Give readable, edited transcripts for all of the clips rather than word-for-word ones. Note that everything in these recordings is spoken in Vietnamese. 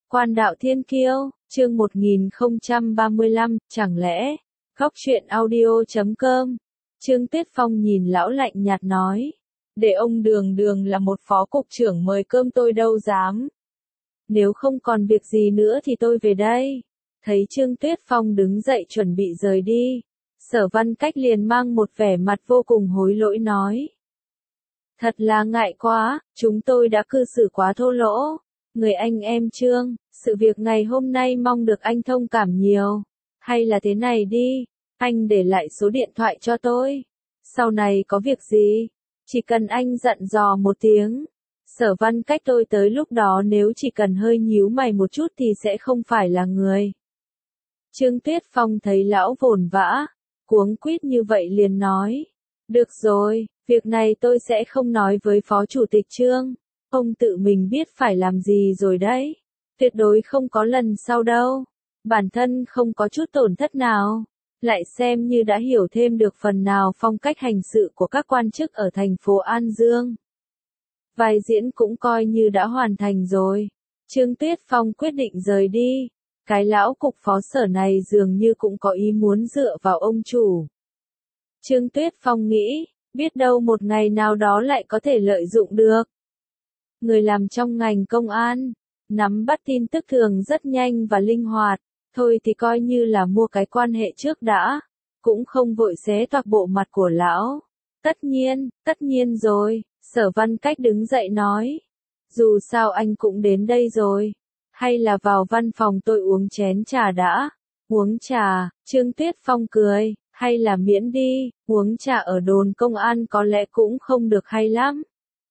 Quan đạo thiên kiêu, chương 1035, chẳng lẽ, góc truyện audio.com. Trương Tuyết Phong nhìn lão lạnh nhạt nói, để ông Đường Đường là một phó cục trưởng mời cơm tôi đâu dám. Nếu không còn việc gì nữa thì tôi về đây. Thấy Trương Tuyết Phong đứng dậy chuẩn bị rời đi, Sở Văn Cách liền mang một vẻ mặt vô cùng hối lỗi nói. Thật là ngại quá, chúng tôi đã cư xử quá thô lỗ. Người anh em Trương, sự việc ngày hôm nay mong được anh thông cảm nhiều. Hay là thế này đi, anh để lại số điện thoại cho tôi. Sau này có việc gì, chỉ cần anh dặn dò một tiếng. Sở Văn Cách tôi tới lúc đó nếu chỉ cần hơi nhíu mày một chút thì sẽ không phải là người. Trương Tuyết Phong thấy lão vồn vã, cuống quýt như vậy liền nói. Được rồi, việc này tôi sẽ không nói với Phó Chủ tịch Trương. Ông tự mình biết phải làm gì rồi đấy. Tuyệt đối không có lần sau đâu. Bản thân không có chút tổn thất nào. Lại xem như đã hiểu thêm được phần nào phong cách hành sự của các quan chức ở thành phố An Dương. Vai diễn cũng coi như đã hoàn thành rồi. Trương Tuyết Phong quyết định rời đi. Cái lão cục phó sở này dường như cũng có ý muốn dựa vào ông chủ. Trương Tuyết Phong nghĩ, biết đâu một ngày nào đó lại có thể lợi dụng được. Người làm trong ngành công an, nắm bắt tin tức thường rất nhanh và linh hoạt, thôi thì coi như là mua cái quan hệ trước đã, cũng không vội xé toạc bộ mặt của lão. Tất nhiên rồi, Sở Văn Cách đứng dậy nói. Dù sao anh cũng đến đây rồi, hay là vào văn phòng tôi uống chén trà đã. Uống trà, Trương Tuyết Phong cười, hay là miễn đi, uống trà ở đồn công an có lẽ cũng không được hay lắm.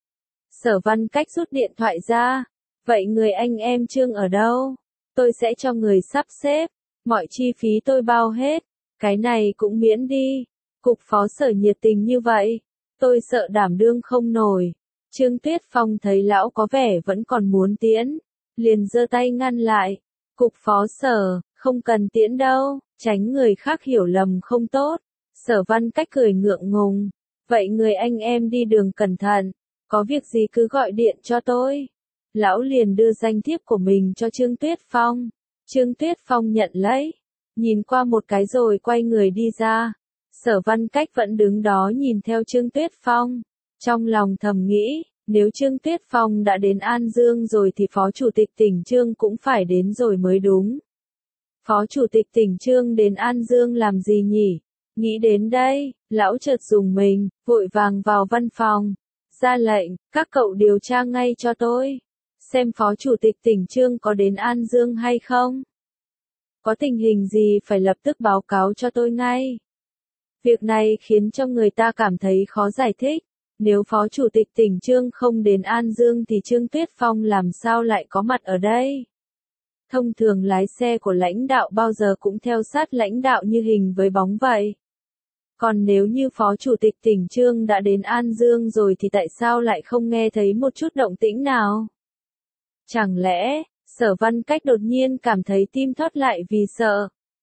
Sở Văn Cách rút điện thoại ra, vậy người anh em Trương ở đâu? Tôi sẽ cho người sắp xếp, mọi chi phí tôi bao hết, cái này cũng miễn đi. Cục phó sở nhiệt tình như vậy, tôi sợ đảm đương không nổi. Trương Tuyết Phong thấy lão có vẻ vẫn còn muốn tiễn, liền giơ tay ngăn lại. Cục phó sở, không cần tiễn đâu, tránh người khác hiểu lầm không tốt. Sở Văn Cách cười ngượng ngùng, vậy người anh em đi đường cẩn thận, có việc gì cứ gọi điện cho tôi. Lão liền đưa danh thiếp của mình cho Trương Tuyết Phong. Trương Tuyết Phong nhận lấy, nhìn qua một cái rồi quay người đi ra. Sở Văn Cách vẫn đứng đó nhìn theo Trương Tuyết Phong. Trong lòng thầm nghĩ, nếu Trương Tuyết Phong đã đến An Dương rồi thì Phó Chủ tịch tỉnh Trương cũng phải đến rồi mới đúng. Phó Chủ tịch tỉnh Trương đến An Dương làm gì nhỉ? Nghĩ đến đây, lão chợt rùng mình, vội vàng vào văn phòng. Ra lệnh, các cậu điều tra ngay cho tôi. Xem Phó Chủ tịch tỉnh Trương có đến An Dương hay không? Có tình hình gì phải lập tức báo cáo cho tôi ngay. Việc này khiến cho người ta cảm thấy khó giải thích. Nếu Phó Chủ tịch tỉnh Trương không đến An Dương thì Trương Tuyết Phong làm sao lại có mặt ở đây? Thông thường lái xe của lãnh đạo bao giờ cũng theo sát lãnh đạo như hình với bóng vậy. Còn nếu như Phó Chủ tịch tỉnh Trương đã đến An Dương rồi thì tại sao lại không nghe thấy một chút động tĩnh nào? Chẳng lẽ, Sở Văn Cách đột nhiên cảm thấy tim thót lại vì sợ.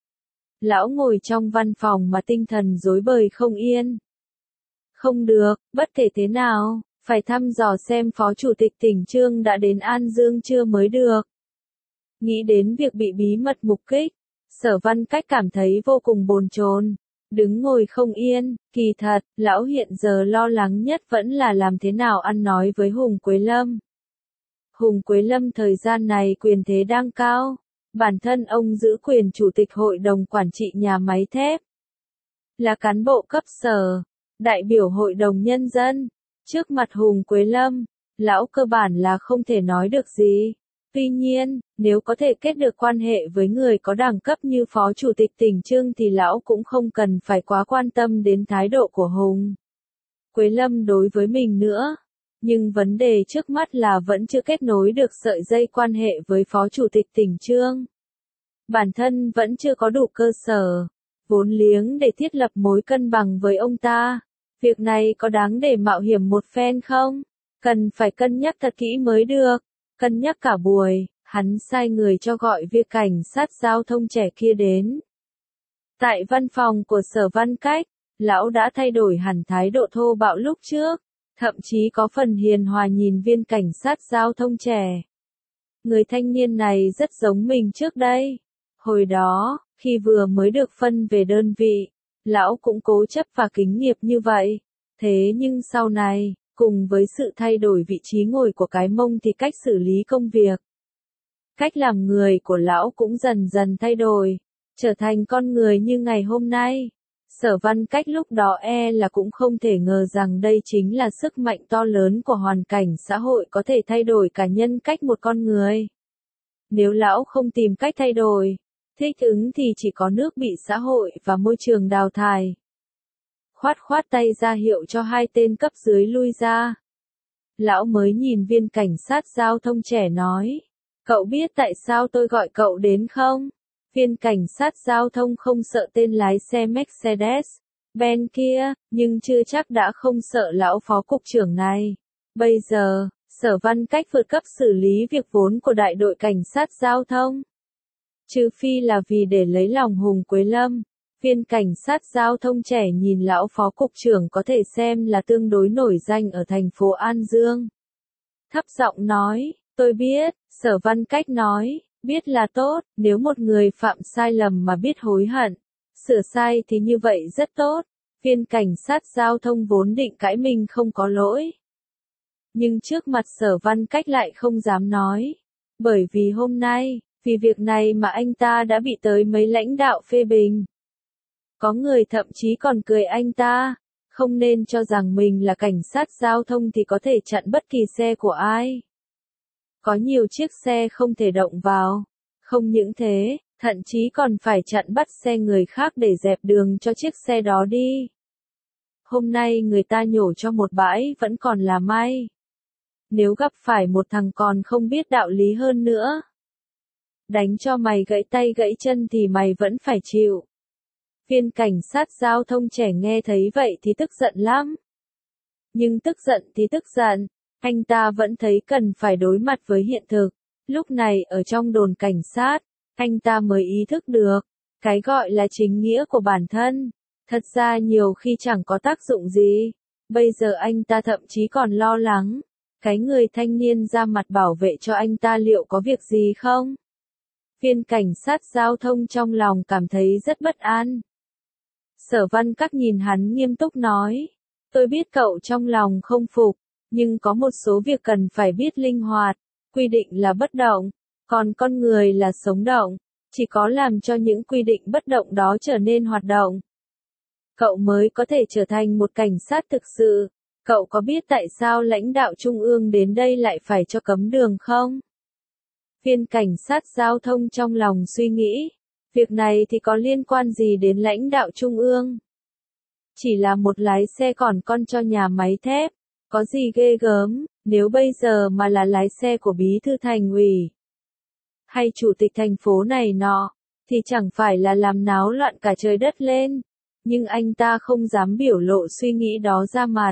Lão ngồi trong văn phòng mà tinh thần rối bời không yên. Không được, bất kể thế nào, phải thăm dò xem Phó Chủ tịch tỉnh Trương đã đến An Dương chưa mới được. Nghĩ đến việc bị bí mật mục kích, Sở Văn Cách cảm thấy vô cùng bồn chồn, đứng ngồi không yên. Kỳ thật, lão hiện giờ lo lắng nhất vẫn là làm thế nào ăn nói với Hùng Quế Lâm. Hùng Quế Lâm thời gian này quyền thế đang cao, bản thân ông giữ quyền chủ tịch hội đồng quản trị nhà máy thép, là cán bộ cấp sở, đại biểu hội đồng nhân dân. Trước mặt Hùng Quế Lâm, lão cơ bản là không thể nói được gì. Tuy nhiên, nếu có thể kết được quan hệ với người có đẳng cấp như Phó Chủ tịch tỉnh Trương thì lão cũng không cần phải quá quan tâm đến thái độ của Hùng Quế Lâm đối với mình nữa. Nhưng vấn đề trước mắt là vẫn chưa kết nối được sợi dây quan hệ với Phó Chủ tịch tỉnh Trương. Bản thân vẫn chưa có đủ cơ sở, vốn liếng để thiết lập mối cân bằng với ông ta. Việc này có đáng để mạo hiểm một phen không? Cần phải cân nhắc thật kỹ mới được. Cân nhắc cả buổi, hắn sai người cho gọi việc cảnh sát giao thông trẻ kia đến. Tại văn phòng của Sở Văn Cách, lão đã thay đổi hẳn thái độ thô bạo lúc trước, thậm chí có phần hiền hòa nhìn viên cảnh sát giao thông trẻ. Người thanh niên này rất giống mình trước đây. Hồi đó, khi vừa mới được phân về đơn vị, lão cũng cố chấp và kính nghiệp như vậy. Thế nhưng sau này, cùng với sự thay đổi vị trí ngồi của cái mông thì cách xử lý công việc, cách làm người của lão cũng dần dần thay đổi, trở thành con người như ngày hôm nay. Sở Văn Cách lúc đó là cũng không thể ngờ rằng đây chính là sức mạnh to lớn của hoàn cảnh xã hội có thể thay đổi cả nhân cách một con người. Nếu lão không tìm cách thay đổi, thích ứng thì chỉ có nước bị xã hội và môi trường đào thải. Khoát khoát tay ra hiệu cho hai tên cấp dưới lui ra. Lão mới nhìn viên cảnh sát giao thông trẻ nói. Cậu biết tại sao tôi gọi cậu đến không? Viên cảnh sát giao thông không sợ tên lái xe Mercedes-Benz kia, nhưng chưa chắc đã không sợ lão phó cục trưởng này. Bây giờ, Sở Văn Cách vượt cấp xử lý việc vốn của đại đội cảnh sát giao thông. Trừ phi là vì để lấy lòng Hùng Quế Lâm. Viên cảnh sát giao thông trẻ nhìn lão phó cục trưởng có thể xem là tương đối nổi danh ở thành phố An Dương. Thấp giọng nói, tôi biết, Sở Văn Cách nói, biết là tốt, nếu một người phạm sai lầm mà biết hối hận, sửa sai thì như vậy rất tốt. Viên cảnh sát giao thông vốn định cãi mình không có lỗi. Nhưng trước mặt Sở Văn Cách lại không dám nói. Bởi vì hôm nay, vì việc này mà anh ta đã bị tới mấy lãnh đạo phê bình. Có người thậm chí còn cười anh ta, không nên cho rằng mình là cảnh sát giao thông thì có thể chặn bất kỳ xe của ai. Có nhiều chiếc xe không thể động vào. Không những thế, thậm chí còn phải chặn bắt xe người khác để dẹp đường cho chiếc xe đó đi. Hôm nay người ta nhổ cho một bãi vẫn còn là may. Nếu gặp phải một thằng còn không biết đạo lý hơn nữa, đánh cho mày gãy tay gãy chân thì mày vẫn phải chịu. Viên cảnh sát giao thông trẻ nghe thấy vậy thì tức giận lắm. Nhưng tức giận thì tức giận, anh ta vẫn thấy cần phải đối mặt với hiện thực. Lúc này ở trong đồn cảnh sát, anh ta mới ý thức được, cái gọi là chính nghĩa của bản thân, thật ra nhiều khi chẳng có tác dụng gì. Bây giờ anh ta thậm chí còn lo lắng, cái người thanh niên ra mặt bảo vệ cho anh ta liệu có việc gì không? Viên cảnh sát giao thông trong lòng cảm thấy rất bất an. Sở Văn Các nhìn hắn nghiêm túc nói, tôi biết cậu trong lòng không phục, nhưng có một số việc cần phải biết linh hoạt, quy định là bất động, còn con người là sống động, chỉ có làm cho những quy định bất động đó trở nên hoạt động. Cậu mới có thể trở thành một cảnh sát thực sự. Cậu có biết tại sao lãnh đạo trung ương đến đây lại phải cho cấm đường không? Viên cảnh sát giao thông trong lòng suy nghĩ, việc này thì có liên quan gì đến lãnh đạo trung ương? Chỉ là một lái xe còn con cho nhà máy thép, có gì ghê gớm, nếu bây giờ mà là lái xe của bí thư thành ủy, hay chủ tịch thành phố này nọ, thì chẳng phải là làm náo loạn cả trời đất lên, nhưng anh ta không dám biểu lộ suy nghĩ đó ra mặt.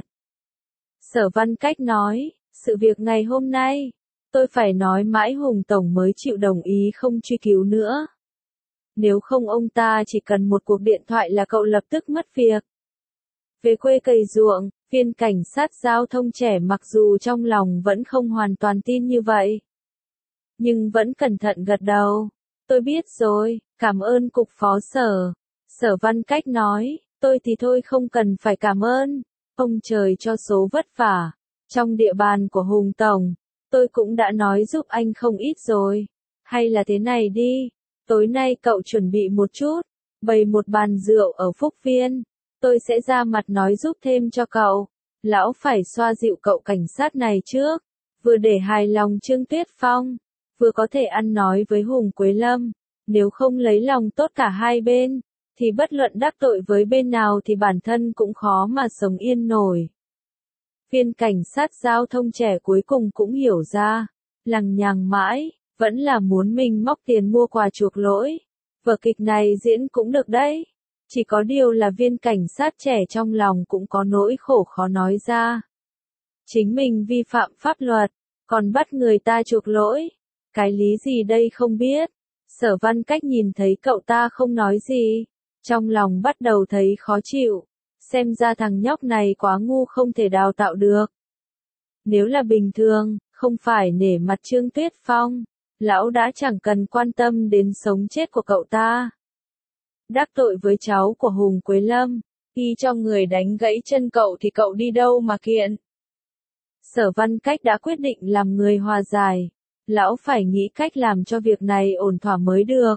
Sở Văn Cách nói, sự việc ngày hôm nay, tôi phải nói mãi Hùng Tổng mới chịu đồng ý không truy cứu nữa. Nếu không ông ta chỉ cần một cuộc điện thoại là cậu lập tức mất việc. Về quê cày ruộng, viên cảnh sát giao thông trẻ mặc dù trong lòng vẫn không hoàn toàn tin như vậy, nhưng vẫn cẩn thận gật đầu. Tôi biết rồi, cảm ơn cục phó Sở. Sở Văn Cách nói, tôi thì thôi không cần phải cảm ơn. Ông trời cho số vất vả. Trong địa bàn của Hùng Tổng, tôi cũng đã nói giúp anh không ít rồi. Hay là thế này đi, tối nay cậu chuẩn bị một chút, bày một bàn rượu ở Phúc Viên. Tôi sẽ ra mặt nói giúp thêm cho cậu. Lão phải xoa dịu cậu cảnh sát này trước, vừa để hài lòng Trương Tuyết Phong, vừa có thể ăn nói với Hùng Quế Lâm. Nếu không lấy lòng tốt cả hai bên, thì bất luận đắc tội với bên nào thì bản thân cũng khó mà sống yên nổi. Viên cảnh sát giao thông trẻ cuối cùng cũng hiểu ra, lằng nhằng mãi, vẫn là muốn mình móc tiền mua quà chuộc lỗi. Vở kịch này diễn cũng được đấy. Chỉ có điều là viên cảnh sát trẻ trong lòng cũng có nỗi khổ khó nói ra. Chính mình vi phạm pháp luật, còn bắt người ta chuộc lỗi. Cái lý gì đây không biết. Sở Văn Cách nhìn thấy cậu ta không nói gì, trong lòng bắt đầu thấy khó chịu. Xem ra thằng nhóc này quá ngu không thể đào tạo được. Nếu là bình thường, không phải nể mặt Trương Tuyết Phong, Lão đã chẳng cần quan tâm đến sống chết của cậu ta. Đắc tội với cháu của Hùng Quế Lâm, y cho người đánh gãy chân cậu thì cậu đi đâu mà kiện. Sở Văn Cách đã quyết định làm người hòa giải. Lão phải nghĩ cách làm cho việc này ổn thỏa mới được.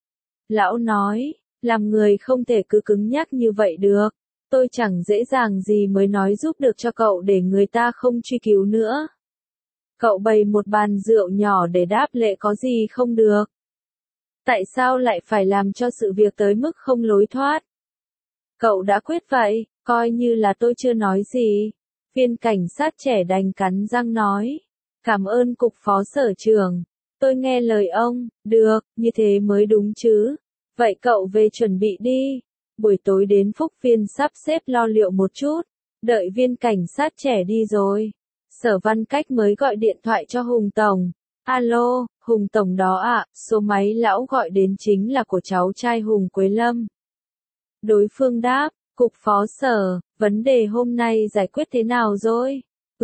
Lão nói, làm người không thể cứ cứng nhắc như vậy được. Tôi chẳng dễ dàng gì mới nói giúp được cho cậu để người ta không truy cứu nữa. Cậu bày một bàn rượu nhỏ để đáp lễ có gì không được. Tại sao lại phải làm cho sự việc tới mức không lối thoát? Cậu đã quyết vậy, coi như là tôi chưa nói gì. Viên cảnh sát trẻ đành cắn răng nói. Cảm ơn cục phó sở trưởng. Tôi nghe lời ông, được, như thế mới đúng chứ. Vậy cậu về chuẩn bị đi. Buổi tối đến Phúc Viên sắp xếp lo liệu một chút. Đợi viên cảnh sát trẻ đi rồi. Sở Văn Cách mới gọi điện thoại cho Hùng Tổng. Alo, Hùng Tổng đó ạ, số máy lão gọi đến chính là của cháu trai Hùng Quế Lâm. Đối phương đáp, cục phó sở, vấn đề hôm nay giải quyết thế nào rồi?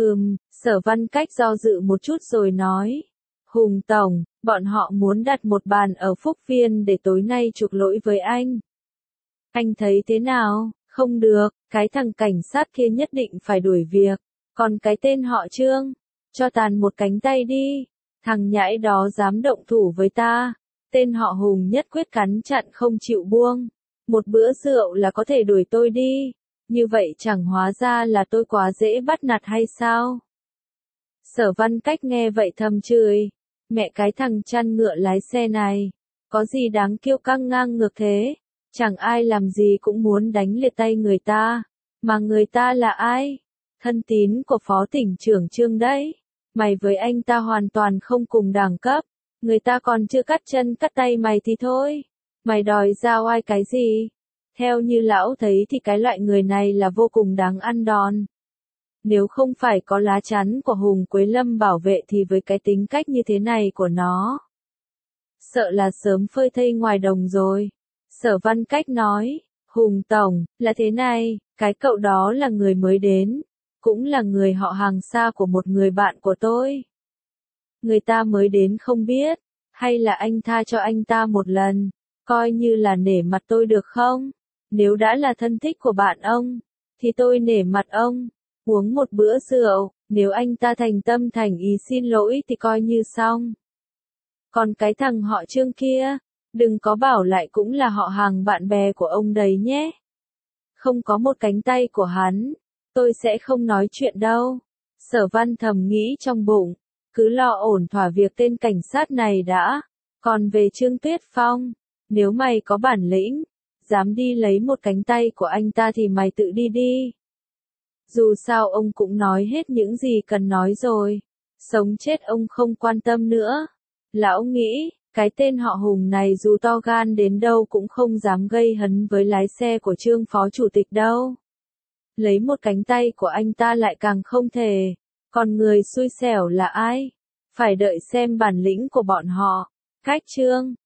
Sở Văn Cách do dự một chút rồi nói. Hùng Tổng, bọn họ muốn đặt một bàn ở Phúc Viên để tối nay chuộc lỗi với anh. Anh thấy thế nào? Không được, cái thằng cảnh sát kia nhất định phải đuổi việc. Còn cái tên họ Trương, cho tàn một cánh tay đi. Thằng nhãi đó dám động thủ với ta. Tên họ Hùng nhất quyết cắn chặn không chịu buông. Một bữa rượu là có thể đuổi tôi đi. Như vậy chẳng hóa ra là tôi quá dễ bắt nạt hay sao? Sở Văn Cách nghe vậy thầm chửi. Mẹ cái thằng chăn ngựa lái xe này. Có gì đáng kiêu căng ngang ngược thế? Chẳng ai làm gì cũng muốn đánh liệt tay người ta. Mà người ta là ai? Thân tín của phó tỉnh trưởng Trương đấy. Mày với anh ta hoàn toàn không cùng đẳng cấp. Người ta còn chưa cắt chân cắt tay mày thì thôi. Mày đòi ra oai cái gì? Theo như lão thấy thì cái loại người này là vô cùng đáng ăn đòn. Nếu không phải có lá chắn của Hùng Quế Lâm bảo vệ thì với cái tính cách như thế này của nó, sợ là sớm phơi thây ngoài đồng rồi. Sở Văn Cách nói, Hùng Tổng, là thế này, cái cậu đó là người mới đến, cũng là người họ hàng xa của một người bạn của tôi. Người ta mới đến không biết, hay là anh tha cho anh ta một lần, coi như là nể mặt tôi được không? Nếu đã là thân thích của bạn ông, thì tôi nể mặt ông, uống một bữa rượu, nếu anh ta thành tâm thành ý xin lỗi thì coi như xong. Còn cái thằng họ Trương kia, đừng có bảo lại cũng là họ hàng bạn bè của ông đấy nhé. Không có một cánh tay của hắn, tôi sẽ không nói chuyện đâu. Sở Văn thầm nghĩ trong bụng, cứ lo ổn thỏa việc tên cảnh sát này đã. Còn về Trương Tuyết Phong, nếu mày có bản lĩnh, dám đi lấy một cánh tay của anh ta thì mày tự đi đi. Dù sao ông cũng nói hết những gì cần nói rồi. Sống chết ông không quan tâm nữa. Lão nghĩ, cái tên họ Hùng này dù to gan đến đâu cũng không dám gây hấn với lái xe của Trương phó chủ tịch đâu. Lấy một cánh tay của anh ta lại càng không thể. Còn người xui xẻo là ai? Phải đợi xem bản lĩnh của bọn họ. Cách Trương,